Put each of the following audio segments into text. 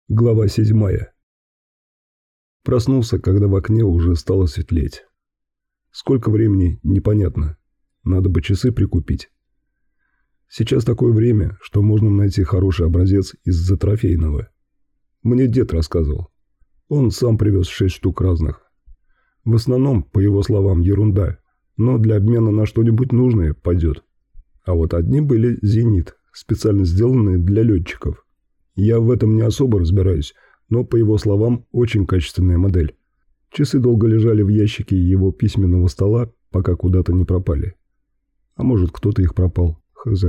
Глава 7. Проснулся, когда в окне уже стало светлеть. Сколько времени, непонятно. Надо бы часы прикупить. Сейчас такое время, что можно найти хороший образец из-за трофейного. Мне дед рассказывал. Он сам привез 6 штук разных. В основном, по его словам, ерунда, но для обмена на что-нибудь нужное пойдет. А вот одни были «Зенит», специально сделанные для летчиков. Я в этом не особо разбираюсь, но, по его словам, очень качественная модель. Часы долго лежали в ящике его письменного стола, пока куда-то не пропали. А может, кто-то их пропал, хз.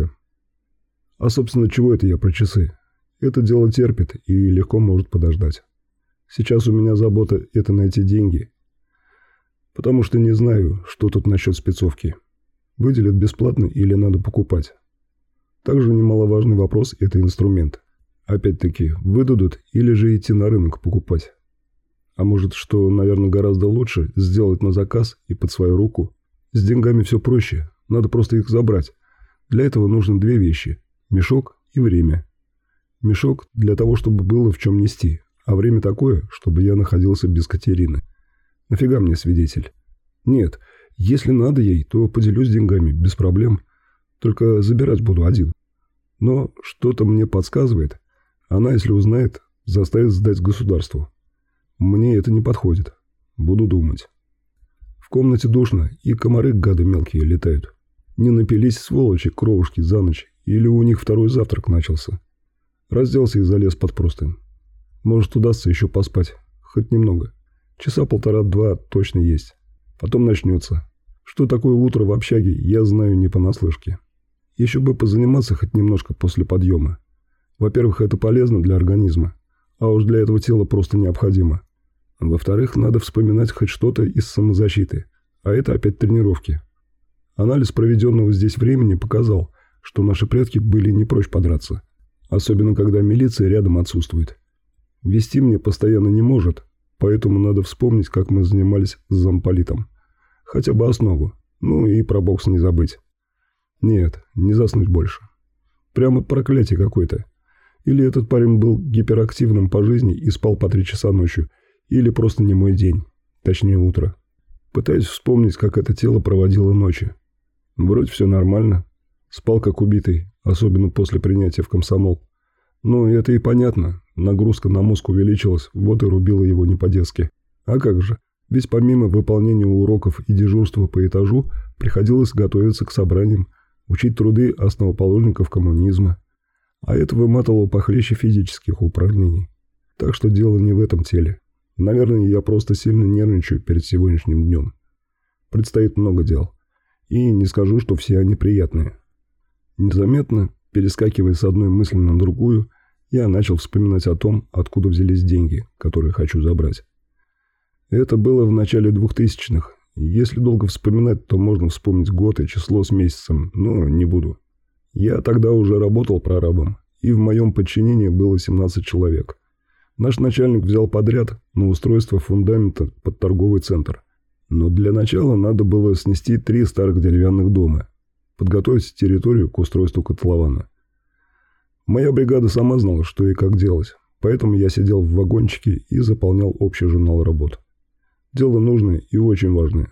А, собственно, чего это я про часы? Это дело терпит и легко может подождать. Сейчас у меня забота – это найти деньги. Потому что не знаю, что тут насчет спецовки. Выделят бесплатно или надо покупать. Также немаловажный вопрос – это инструмент. Опять-таки, выдадут или же идти на рынок покупать. А может, что, наверное, гораздо лучше сделать на заказ и под свою руку. С деньгами все проще, надо просто их забрать. Для этого нужно 2 вещи – мешок и время. Мешок для того, чтобы было в чем нести, а время такое, чтобы я находился без Катерины. Нафига мне свидетель? Нет, если надо ей, то поделюсь деньгами, без проблем. Только забирать буду один. Но что-то мне подсказывает, она, если узнает, заставит сдать государству. Мне это не подходит. Буду думать. В комнате душно, и комары гады мелкие летают. Не напились сволочи кровушки за ночь, или у них второй завтрак начался. Разделся и залез под простынь. Может, удастся еще поспать. Хоть немного. Часа 1,5-2 точно есть. Потом начнется. Что такое утро в общаге, я знаю не понаслышке. Еще бы позаниматься хоть немножко после подъема. Во-первых, это полезно для организма, а уж для этого тела просто необходимо. Во-вторых, надо вспоминать хоть что-то из самозащиты, а это опять тренировки. Анализ проведенного здесь времени показал, что наши предки были не прочь подраться, особенно когда милиция рядом отсутствует. Вести мне постоянно не может, поэтому надо вспомнить, как мы занимались с замполитом. Хотя бы основу, ну и про бокс не забыть. Нет, не заснуть больше. Прямо проклятие какое-то. Или этот парень был гиперактивным по жизни и спал по 3 часа ночью, или просто не мой день, точнее утро. Пытаюсь вспомнить, как это тело проводило ночи. Вроде все нормально. Спал как убитый, особенно после принятия в комсомол. Ну, это и понятно. Нагрузка на мозг увеличилась, вот и рубила его не по-детски. А как же? Ведь помимо выполнения уроков и дежурства по этажу, приходилось готовиться к собраниям, учить труды основоположников коммунизма. А это выматывало похлеще физических упражнений. Так что дело не в этом теле. Наверное, я просто сильно нервничаю перед сегодняшним днем. Предстоит много дел. И не скажу, что все они приятные. Незаметно, перескакивая с одной мысли на другую, я начал вспоминать о том, откуда взялись деньги, которые хочу забрать. Это было в начале 2000-х. Если долго вспоминать, то можно вспомнить год и число с месяцем, но не буду. Я тогда уже работал прорабом, и в моем подчинении было 17 человек. Наш начальник взял подряд на устройство фундамента под торговый центр. Но для начала надо было снести 3 старых деревянных дома, подготовить территорию к устройству котлована. Моя бригада сама знала, что и как делать, поэтому я сидел в вагончике и заполнял общий журнал работ. Дело нужное и очень важное.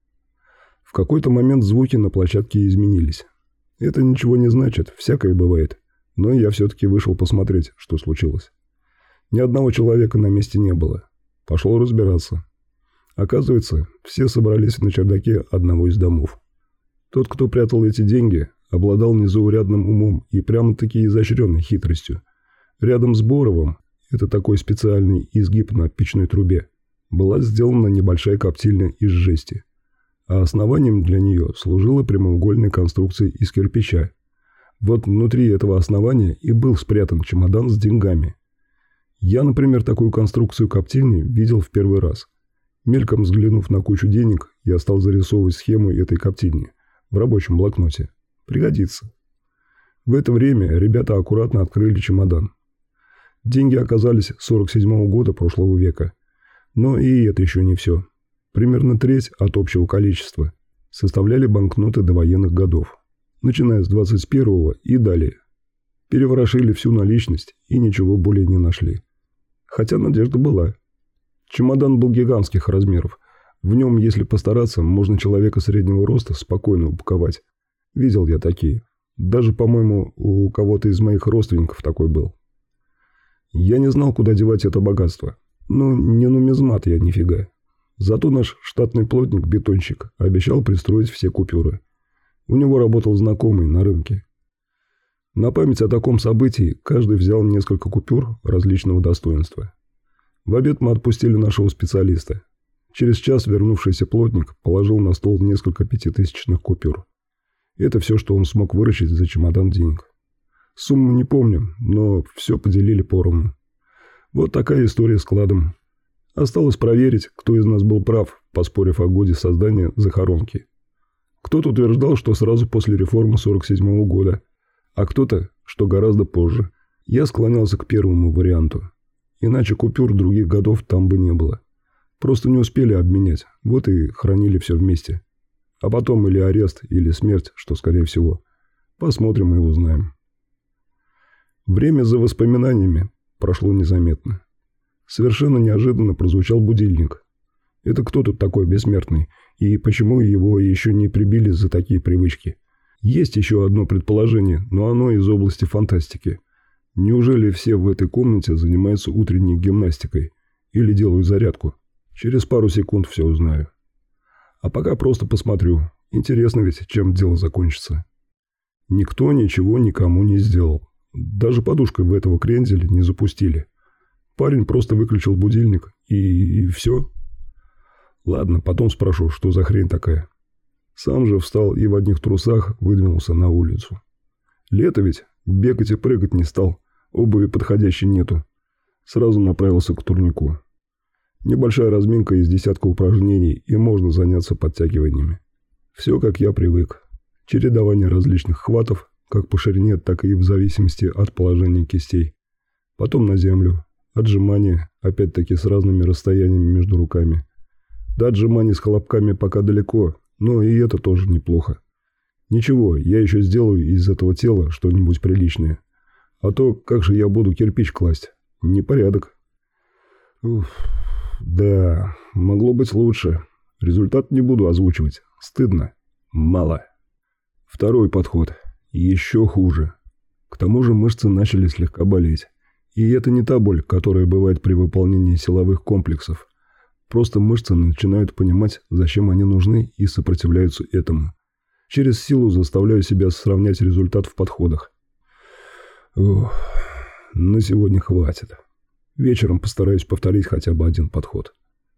В какой-то момент звуки на площадке изменились. Это ничего не значит, всякое бывает. Но я все-таки вышел посмотреть, что случилось. Ни одного человека на месте не было. Пошел разбираться. Оказывается, все собрались на чердаке одного из домов. Тот, кто прятал эти деньги, обладал незаурядным умом и прямо-таки изощренной хитростью. Рядом с Боровым, это такой специальный изгиб на печной трубе, была сделана небольшая коптильня из жести. А основанием для нее служила прямоугольная конструкция из кирпича. Вот внутри этого основания и был спрятан чемодан с деньгами. Я, например, такую конструкцию коптильни видел в первый раз. Мельком взглянув на кучу денег, я стал зарисовывать схему этой коптильни в рабочем блокноте. Пригодится. В это время ребята аккуратно открыли чемодан. Деньги оказались 47-го года прошлого века. Но и это еще не все. Примерно треть от общего количества составляли банкноты довоенных годов, начиная с 21-го и далее. Переворошили всю наличность и ничего более не нашли. Хотя надежда была. Чемодан был гигантских размеров. В нем, если постараться, можно человека среднего роста спокойно упаковать. Видел я такие. Даже, по-моему, у кого-то из моих родственников такой был. Я не знал, куда девать это богатство. Но не нумизмат я нифига. Зато наш штатный плотник-бетонщик обещал пристроить все купюры. У него работал знакомый на рынке. На память о таком событии каждый взял несколько купюр различного достоинства. В обед мы отпустили нашего специалиста. Через час вернувшийся плотник положил на стол несколько пятитысячных купюр. Это все, что он смог выручить за чемодан денег. Сумму не помню, но все поделили поровну. Вот такая история с кладом. Осталось проверить, кто из нас был прав, поспорив о годе создания захоронки. Кто-то утверждал, что сразу после реформы 47-го года, а кто-то, что гораздо позже. Я склонялся к первому варианту. Иначе купюр других годов там бы не было. Просто не успели обменять, вот и хранили все вместе. А потом или арест, или смерть, что скорее всего. Посмотрим и узнаем. Время за воспоминаниями прошло незаметно. Совершенно неожиданно прозвучал будильник. Это кто тут такой бессмертный, и почему его еще не прибили за такие привычки? Есть еще одно предположение, но оно из области фантастики. Неужели все в этой комнате занимаются утренней гимнастикой или делают зарядку? Через пару секунд все узнаю. А пока просто посмотрю. Интересно ведь, чем дело закончится. Никто ничего никому не сделал. Даже подушкой в этого кренделя не запустили. Парень просто выключил будильник и все. Ладно, потом спрошу, что за хрень такая. Сам же встал и в одних трусах выдвинулся на улицу. Лето ведь, бегать и прыгать не стал, обуви подходящей нету. Сразу направился к турнику. Небольшая разминка из десятка упражнений, и можно заняться подтягиваниями. Все, как я привык. Чередование различных хватов, как по ширине, так и в зависимости от положения кистей. Потом на землю. Отжимания, опять-таки с разными расстояниями между руками. До отжиманий с хлопками пока далеко, но и это тоже неплохо. Ничего, я еще сделаю из этого тела что-нибудь приличное. А то как же я буду кирпич класть? Непорядок. Уф, да, могло быть лучше. Результат не буду озвучивать. Стыдно. Мало. Второй подход. Еще хуже. К тому же мышцы начали слегка болеть. И это не та боль, которая бывает при выполнении силовых комплексов. Просто мышцы начинают понимать, зачем они нужны, и сопротивляются этому. Через силу заставляю себя сравнять результат в подходах. Ух, на сегодня хватит. Вечером постараюсь повторить хотя бы один подход.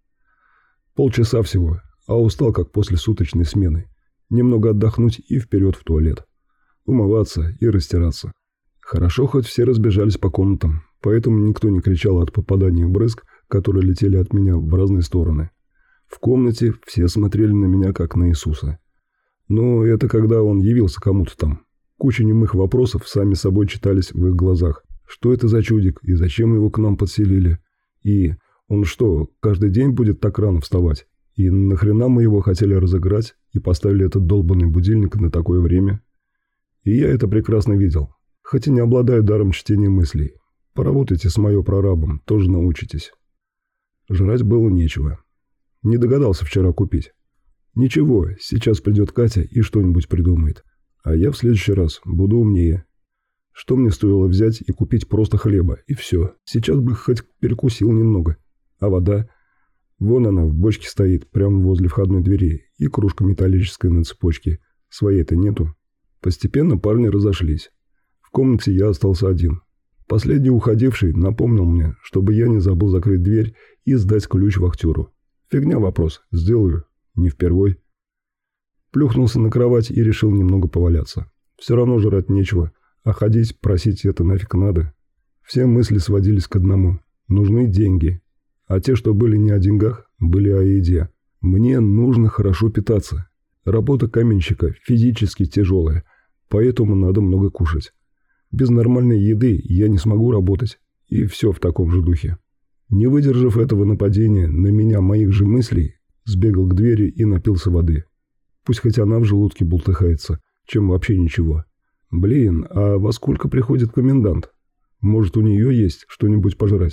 Полчаса всего, а устал как после суточной смены. Немного отдохнуть и вперед в туалет. Умываться и растираться. Хорошо, хоть все разбежались по комнатам, поэтому никто не кричал от попадания в брызг, которые летели от меня в разные стороны. В комнате все смотрели на меня, как на Иисуса. Но это когда он явился кому-то там. Куча немых вопросов сами собой читались в их глазах. Что это за чудик и зачем его к нам подселили? И он что, каждый день будет так рано вставать? И нахрена мы его хотели разыграть и поставили этот долбанный будильник на такое время? И я это прекрасно видел. Хотя не обладаю даром чтения мыслей. Поработайте с моё прорабом, тоже научитесь. Жрать было нечего. Не догадался вчера купить. Ничего, сейчас придет Катя и что-нибудь придумает. А я в следующий раз буду умнее. Что мне стоило взять и купить просто хлеба, и все. Сейчас бы хоть перекусил немного. А вода? Вон она в бочке стоит, прямо возле входной двери, и кружка металлическая на цепочке. Своей-то нету. Постепенно парни разошлись. В комнате я остался один. Последний уходивший напомнил мне, чтобы я не забыл закрыть дверь и сдать ключ вахтеру. Фигня вопрос, сделаю, не впервой. Плюхнулся на кровать и решил немного поваляться. Все равно жрать нечего, а ходить, просить это нафиг надо. Все мысли сводились к одному. Нужны деньги. А те, что были не о деньгах, были о еде. Мне нужно хорошо питаться. Работа каменщика физически тяжелая, поэтому надо много кушать. Без нормальной еды я не смогу работать, и все в таком же духе. Не выдержав этого нападения на меня моих же мыслей, сбегал к двери и напился воды. Пусть хоть она в желудке бултыхается, чем вообще ничего. Блин, а во сколько приходит комендант? Может, у нее есть что-нибудь пожрать?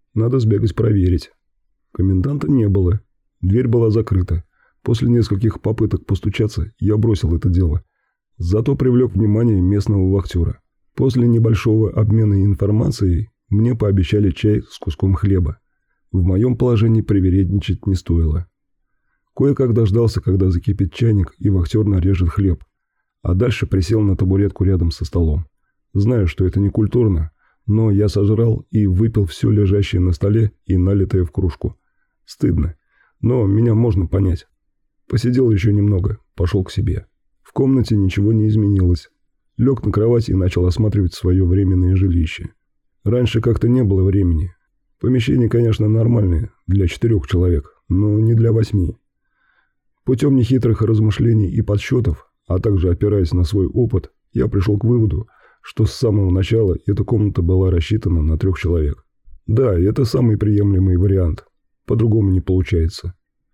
Надо сбегать проверить. Коменданта не было. Дверь была закрыта. После нескольких попыток постучаться я бросил это дело. Зато привлек внимание местного вахтера. После небольшого обмена информацией мне пообещали чай с куском хлеба. В моем положении привередничать не стоило. Кое-как дождался, когда закипит чайник и вахтер нарежет хлеб. А дальше присел на табуретку рядом со столом. Знаю, что это не культурно, но я сожрал и выпил все лежащее на столе и налитое в кружку. Стыдно, но меня можно понять. Посидел еще немного, пошел к себе. В комнате ничего не изменилось. Лег на кровать и начал осматривать свое временное жилище. Раньше как-то не было времени. Помещение, конечно, нормальное для 4 человек, но не для 8. Путем нехитрых размышлений и подсчетов, а также опираясь на свой опыт, я пришел к выводу, что с самого начала эта комната была рассчитана на 3 человек. Да, это самый приемлемый вариант. По-другому не получается.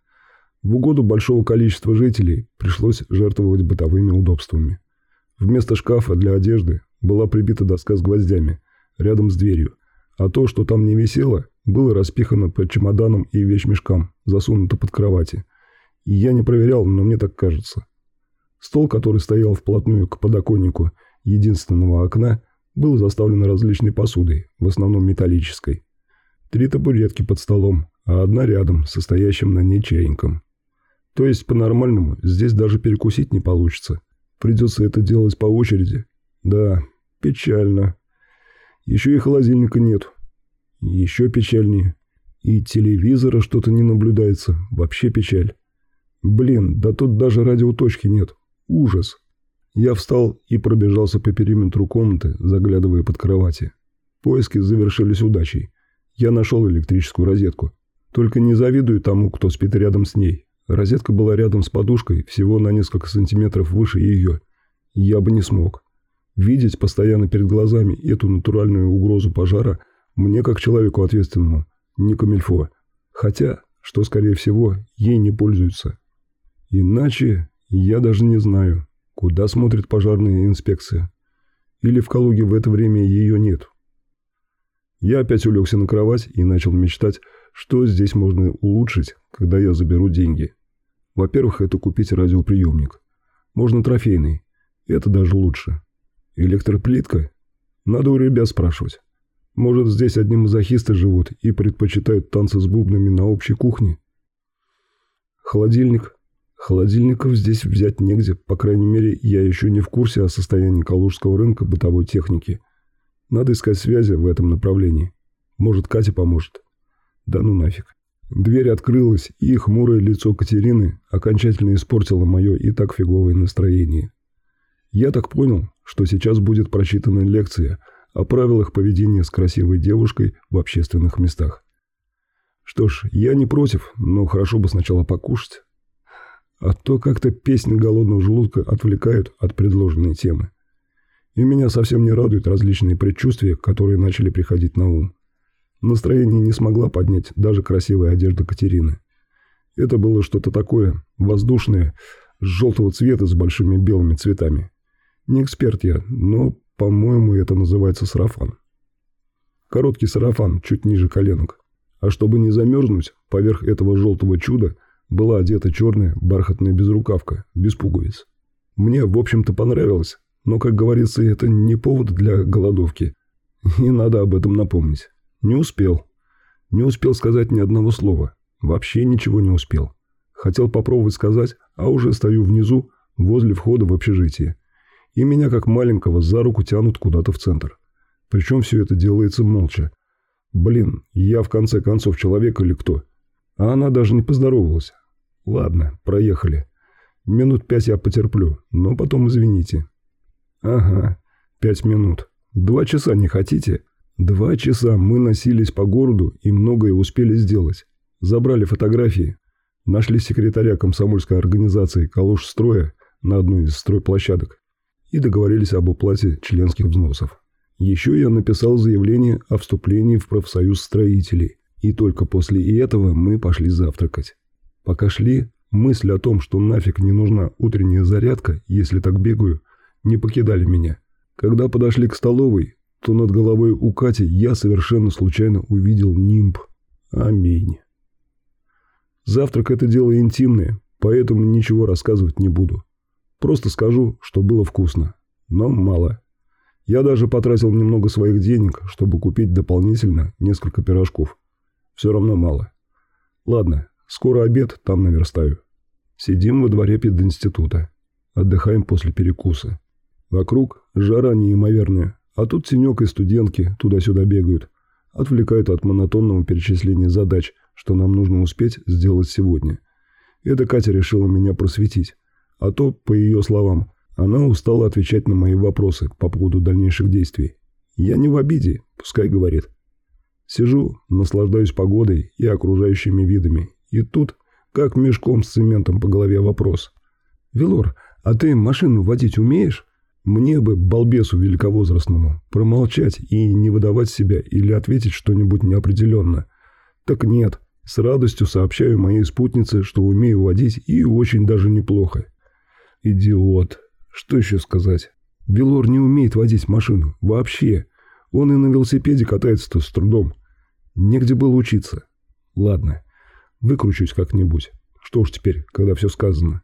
В угоду большого количества жителей пришлось жертвовать бытовыми удобствами. Вместо шкафа для одежды была прибита доска с гвоздями рядом с дверью, а то, что там не висело, было распихано по чемоданам и вещмешкам, засунуто под кровати. И я не проверял, но мне так кажется. Стол, который стоял вплотную к подоконнику единственного окна, был заставлен различной посудой, в основном металлической. 3 табуретки под столом, а одна рядом, состоящим на ней чайником. То есть, по-нормальному, здесь даже перекусить не получится. Придется это делать по очереди. Да, печально. Еще и холодильника нет. Еще печальнее. И телевизора что-то не наблюдается. Вообще печаль. Блин, да тут даже радиоточки нет. Ужас. Я встал и пробежался по периметру комнаты, заглядывая под кровати. Поиски завершились удачей. Я нашел электрическую розетку. Только не завидую тому, кто спит рядом с ней. Розетка была рядом с подушкой, всего на несколько сантиметров выше ее. Я бы не смог. Видеть постоянно перед глазами эту натуральную угрозу пожара мне, как человеку ответственному, не камильфо. Хотя, что скорее всего, ей не пользуются. Иначе я даже не знаю, куда смотрит пожарная инспекция. Или в Калуге в это время ее нет. Я опять улегся на кровать и начал мечтать, что здесь можно улучшить, когда я заберу деньги. Во-первых, это купить радиоприемник. Можно трофейный. Это даже лучше. Электроплитка? Надо у ребят спрашивать. Может, здесь одни мазохисты живут и предпочитают танцы с бубнами на общей кухне? Холодильник. Холодильников здесь взять негде. По крайней мере, я еще не в курсе о состоянии калужского рынка бытовой техники. Надо искать связи в этом направлении. Может, Катя поможет. Да ну нафиг. Дверь открылась, и хмурое лицо Катерины окончательно испортило мое и так фиговое настроение. Я так понял, что сейчас будет прочитана лекция о правилах поведения с красивой девушкой в общественных местах. Что ж, я не против, но хорошо бы сначала покушать. А то как-то песни голодного желудка отвлекают от предложенной темы. И меня совсем не радуют различные предчувствия, которые начали приходить на ум. Настроение не смогла поднять даже красивая одежда Катерины. Это было что-то такое воздушное, с желтого цвета с большими белыми цветами. Не эксперт я, но, по-моему, это называется сарафан. Короткий сарафан, чуть ниже коленок. А чтобы не замерзнуть, поверх этого желтого чуда была одета черная бархатная безрукавка, без пуговиц. Мне, в общем-то, понравилось, но, как говорится, это не повод для голодовки. И надо об этом напомнить. Не успел. Не успел сказать ни одного слова. Вообще ничего не успел. Хотел попробовать сказать, а уже стою внизу, возле входа в общежитие. И меня, как маленького, за руку тянут куда-то в центр. Причем все это делается молча. Блин, я в конце концов человек или кто? А она даже не поздоровалась. Ладно, проехали. Минут 5 я потерплю, но потом извините. Ага, 5 минут. 2 часа не хотите? 2 часа мы носились по городу и многое успели сделать. Забрали фотографии, нашли секретаря комсомольской организации «Калужстроя» на одной из стройплощадок и договорились об уплате членских взносов. Еще я написал заявление о вступлении в профсоюз строителей, и только после этого мы пошли завтракать. Пока шли, мысль о том, что нафиг не нужна утренняя зарядка, если так бегаю, не покидали меня. Когда подошли к столовой, то над головой у Кати я совершенно случайно увидел нимб. Аминь. Завтрак – это дело интимное, поэтому ничего рассказывать не буду. Просто скажу, что было вкусно, но мало. Я даже потратил немного своих денег, чтобы купить дополнительно несколько пирожков. Все равно мало. Ладно, скоро обед, там наверстаю. Сидим во дворе пединститута. Отдыхаем после перекуса. Вокруг жара неимоверная, а тут тенек и студентки туда-сюда бегают. Отвлекают от монотонного перечисления задач, что нам нужно успеть сделать сегодня. Это Катя решила меня просветить. А то, по ее словам, она устала отвечать на мои вопросы по поводу дальнейших действий. Я не в обиде, пускай говорит. Сижу, наслаждаюсь погодой и окружающими видами. И тут, как мешком с цементом по голове вопрос. «Велор, а ты машину водить умеешь?» Мне бы, балбесу великовозрастному, промолчать и не выдавать себя или ответить что-нибудь неопределенно. Так нет, с радостью сообщаю моей спутнице, что умею водить и очень даже неплохо. Идиот. Что еще сказать? Велор не умеет водить машину. Вообще. Он и на велосипеде катается-то с трудом. Негде было учиться. Ладно, выкручусь как-нибудь. Что уж теперь, когда все сказано.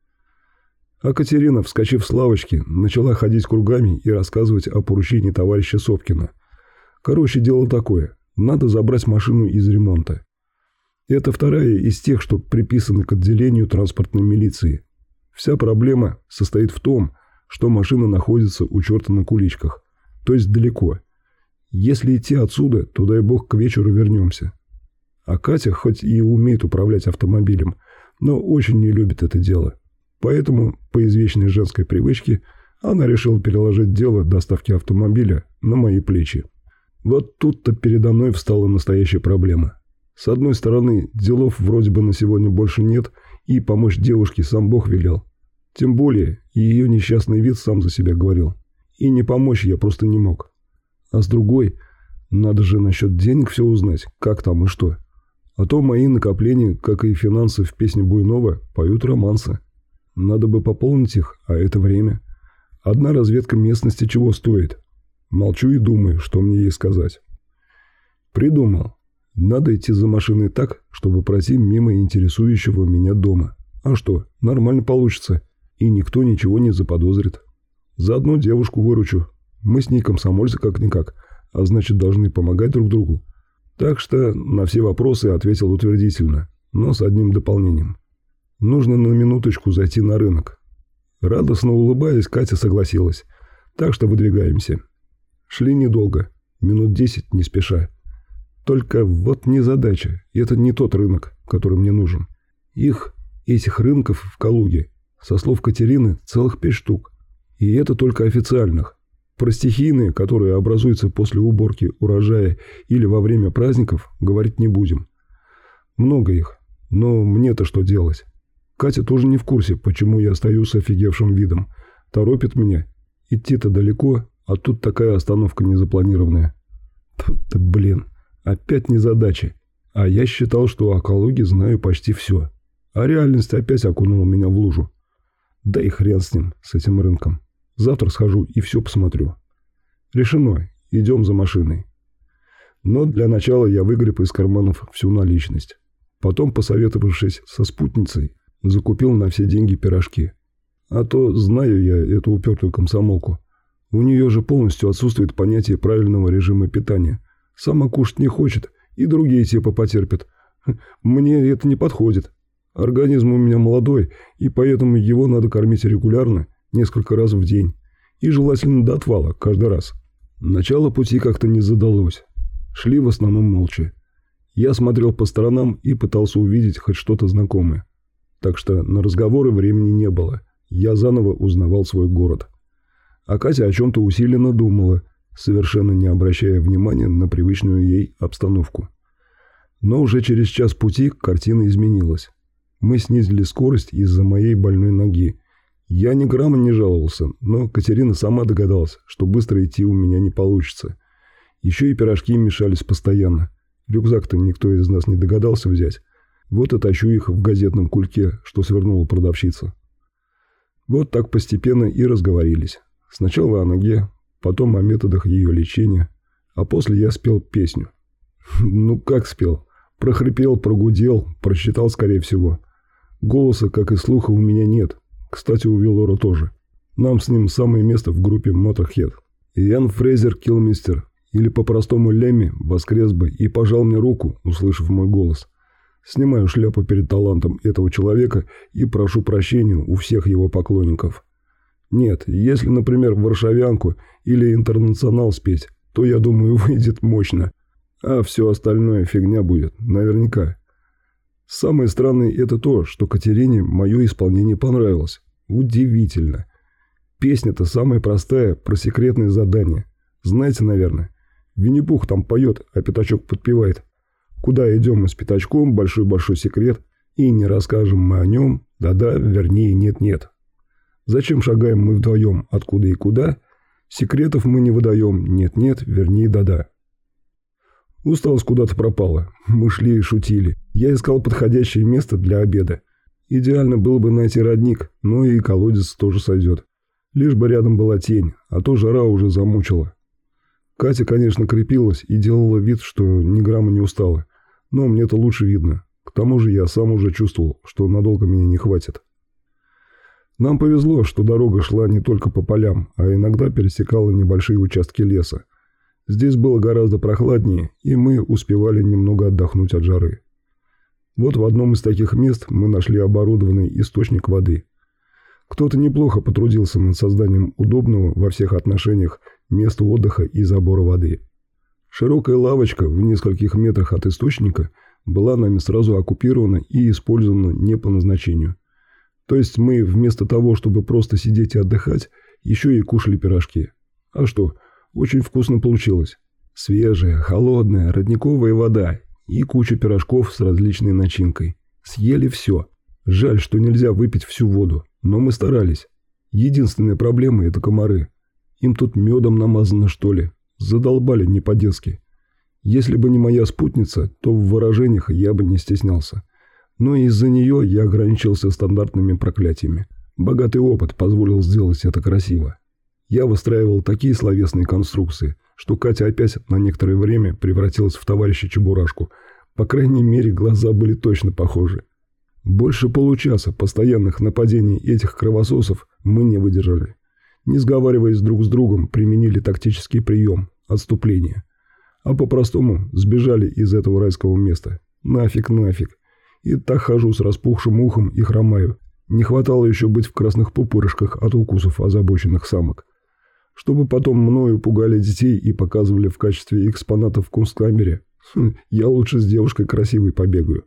А Катерина, вскочив с лавочки, начала ходить кругами и рассказывать о поручении товарища Сопкина. Короче, дело такое. Надо забрать машину из ремонта. Это вторая из тех, что приписаны к отделению транспортной милиции. Вся проблема состоит в том, что машина находится у черта на куличках, то есть далеко. Если идти отсюда, то дай бог к вечеру вернемся. А Катя хоть и умеет управлять автомобилем, но очень не любит это дело. Поэтому, по извечной женской привычке, она решила переложить дело доставки автомобиля на мои плечи. Вот тут-то передо мной встала настоящая проблема. С одной стороны, делов вроде бы на сегодня больше нет, и помочь девушке сам Бог велел. Тем более, ее несчастный вид сам за себя говорил. И не помочь я просто не мог. А с другой, надо же насчет денег все узнать, как там и что. А то мои накопления, как и финансы в песне Буйнова, поют романсы. Надо бы пополнить их, а это время. Одна разведка местности чего стоит? Молчу и думаю, что мне ей сказать. Придумал. Надо идти за машиной так, чтобы пройти мимо интересующего меня дома. А что, нормально получится. И никто ничего не заподозрит. Заодно девушку выручу. Мы с ней комсомольцы как-никак, а значит должны помогать друг другу. Так что на все вопросы ответил утвердительно, но с одним дополнением. Нужно на минуточку зайти на рынок. Радостно улыбаясь, Катя согласилась. Так что выдвигаемся. Шли недолго, минут 10 не спеша. Только вот незадача. Это не тот рынок, который мне нужен. Этих рынков в Калуге, со слов Катерины, целых 5 штук. И это только официальных. Про стихийные, которые образуются после уборки урожая или во время праздников, говорить не будем. Много их, но мне-то что делать? Катя тоже не в курсе, почему я стою с офигевшим видом. Торопит меня. Идти-то далеко, а тут такая остановка незапланированная. Тут-то, блин, опять незадача. А я считал, что о Калуге знаю почти все. А реальность опять окунула меня в лужу. Да и хрен с ним, с этим рынком. Завтра схожу и все посмотрю. Решено, идем за машиной. Но для начала я выгреб из карманов всю наличность. Потом, посоветовавшись со спутницей, закупил на все деньги пирожки. А то знаю я эту упертую комсомолку. У нее же полностью отсутствует понятие правильного режима питания. Сама кушать не хочет, и другие типа потерпят. Мне это не подходит. Организм у меня молодой, и поэтому его надо кормить регулярно, несколько раз в день. И желательно до отвала, каждый раз. Начало пути как-то не задалось. Шли в основном молча. Я смотрел по сторонам и пытался увидеть хоть что-то знакомое. Так что на разговоры времени не было. Я заново узнавал свой город. А Катя о чем-то усиленно думала, совершенно не обращая внимания на привычную ей обстановку. Но уже через час пути картина изменилась. Мы снизили скорость из-за моей больной ноги. Я ни грамма не жаловался, но Катерина сама догадалась, что быстро идти у меня не получится. Еще и пирожки мешались постоянно. Рюкзак-то никто из нас не догадался взять. Вот и тащу их в газетном кульке, что свернула продавщица. Вот так постепенно и разговорились. Сначала о ноге, потом о методах ее лечения, а после я спел песню. Ну как спел? Прохрипел, прогудел, просчитал, скорее всего. Голоса, как и слуха, у меня нет. Кстати, у Велора тоже. Нам с ним самое место в группе Motorhead. Иэн Фрейзер Киллмистер, или по-простому Лемми, воскрес бы и пожал мне руку, услышав мой голос. Снимаю шляпу перед талантом этого человека и прошу прощения у всех его поклонников. Нет, если, например, варшавянку или интернационал спеть, то, я думаю, выйдет мощно. А все остальное фигня будет, наверняка. Самое странное это то, что Катерине мое исполнение понравилось. Удивительно. Песня-то самая простая, про секретное задание. Знаете, наверное, Винни-Пух там поет, а Пятачок подпевает. Куда идем мы с Пятачком, большой-большой секрет, и не расскажем мы о нем, да-да, вернее, нет-нет. Зачем шагаем мы вдвоем, откуда и куда? Секретов мы не выдаем, нет-нет, вернее, да-да. Усталость куда-то пропала. Мы шли и шутили. Я искал подходящее место для обеда. Идеально было бы найти родник, но и колодец тоже сойдет. Лишь бы рядом была тень, а то жара уже замучила. Катя, конечно, крепилась и делала вид, что ни грамма не устала. Но мне-то лучше видно. К тому же я сам уже чувствовал, что надолго меня не хватит. Нам повезло, что дорога шла не только по полям, а иногда пересекала небольшие участки леса. Здесь было гораздо прохладнее, и мы успевали немного отдохнуть от жары. Вот в одном из таких мест мы нашли оборудованный источник воды. Кто-то неплохо потрудился над созданием удобного во всех отношениях места отдыха и забора воды. Широкая лавочка в нескольких метрах от источника была нами сразу оккупирована и использована не по назначению. То есть мы вместо того, чтобы просто сидеть и отдыхать, еще и кушали пирожки. А что? Очень вкусно получилось. Свежая, холодная, родниковая вода и куча пирожков с различной начинкой. Съели все. Жаль, что нельзя выпить всю воду, но мы старались. Единственная проблема – это комары. Им тут медом намазано, что ли. Задолбали не по-детски. Если бы не моя спутница, то в выражениях я бы не стеснялся. Но из-за нее я ограничился стандартными проклятиями. Богатый опыт позволил сделать это красиво. Я выстраивал такие словесные конструкции, что Катя опять на некоторое время превратилась в товарища Чебурашку. По крайней мере, глаза были точно похожи. Больше получаса постоянных нападений этих кровососов мы не выдержали. Не сговариваясь друг с другом, применили тактический прием – отступление. А по-простому сбежали из этого райского места. Нафиг. И так хожу с распухшим ухом и хромаю. Не хватало еще быть в красных пупырышках от укусов озабоченных самок. Чтобы потом мною пугали детей и показывали в качестве экспонатов в кунсткамере. Я лучше с девушкой красивой побегаю.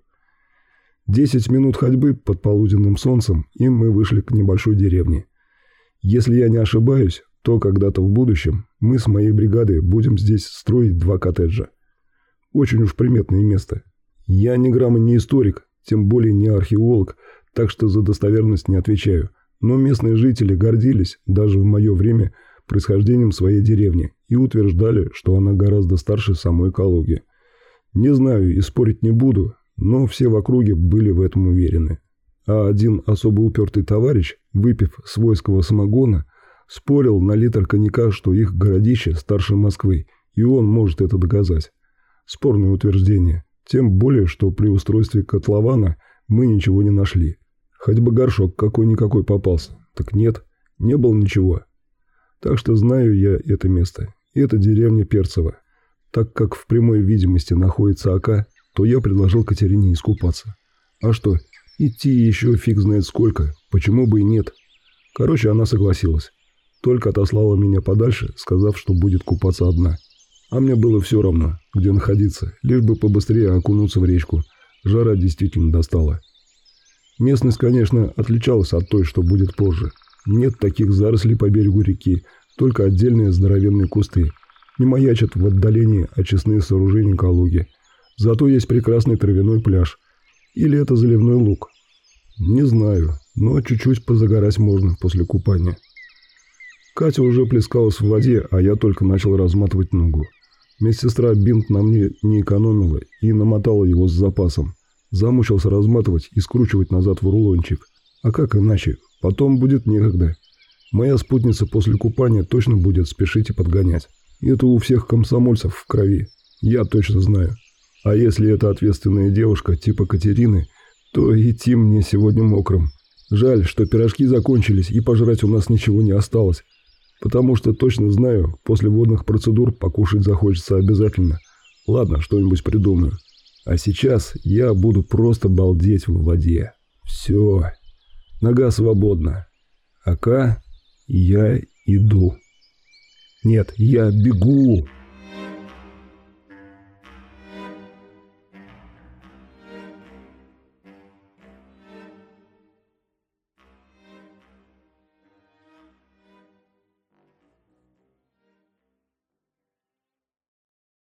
10 минут ходьбы под полуденным солнцем, и мы вышли к небольшой деревне. Если я не ошибаюсь, то когда-то в будущем мы с моей бригадой будем здесь строить 2 коттеджа. Очень уж приметное место. Я ни грамма не историк, тем более не археолог, так что за достоверность не отвечаю. Но местные жители гордились, даже в мое время, происхождением своей деревни и утверждали, что она гораздо старше самой Калуги. Не знаю и спорить не буду, но все в округе были в этом уверены. А один особо упертый товарищ, выпив свойского самогона, спорил на литр коньяка, что их городище старше Москвы, и он может это доказать. Спорное утверждение, тем более, что при устройстве котлована мы ничего не нашли. Хоть бы горшок какой-никакой попался, так нет, не было ничего. Так что знаю я это место. Это деревня Перцево. Так как в прямой видимости находится Ока, то я предложил Катерине искупаться. А что, идти еще фиг знает сколько, почему бы и нет. Короче, она согласилась. Только отослала меня подальше, сказав, что будет купаться одна. А мне было все равно, где находиться, лишь бы побыстрее окунуться в речку. Жара действительно достала. Местность, конечно, отличалась от той, что будет позже. Нет таких зарослей по берегу реки, только отдельные здоровенные кусты. Не маячат в отдалении очистные сооружения Калуги. Зато есть прекрасный травяной пляж. Или это заливной луг. Не знаю, но чуть-чуть позагорать можно после купания. Катя уже плескалась в воде, а я только начал разматывать ногу. Медсестра бинт на мне не экономила и намотала его с запасом. Замучился разматывать и скручивать назад в рулончик. А как иначе? Потом будет некогда. Моя спутница после купания точно будет спешить и подгонять. Это у всех комсомольцев в крови. Я точно знаю. А если это ответственная девушка типа Катерины, то идти мне сегодня мокрым. Жаль, что пирожки закончились и пожрать у нас ничего не осталось. Потому что точно знаю, после водных процедур покушать захочется обязательно. Ладно, что-нибудь придумаю. А сейчас я буду просто балдеть в воде. Все. Нога свободна. Ака, я иду. Нет, я бегу.